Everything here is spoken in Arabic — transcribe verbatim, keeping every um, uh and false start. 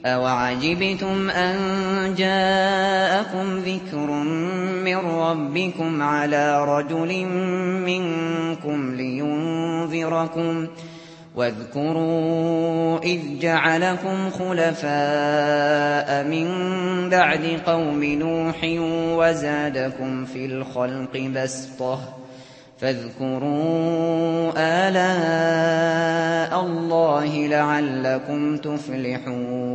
أَوَعَجِبْتُمْ أَن جَاءَكُمْ ذِكْرٌ مِّن رَّبِّكُمْ عَلَىٰ رَجُلٍ مِّنكُمْ لِيُنذِرَكُمْ ۚ وَاذْكُرُوا إِذْ جَعَلَكُمْ خُلَفَاءَ مِن بَعْدِ قَوْمِ نُوحٍ وَزَادَكُمْ فِي الْخَلْقِ بَسْطَةً ۖ فاذكروا آلاء الله لعلكم تفلحون.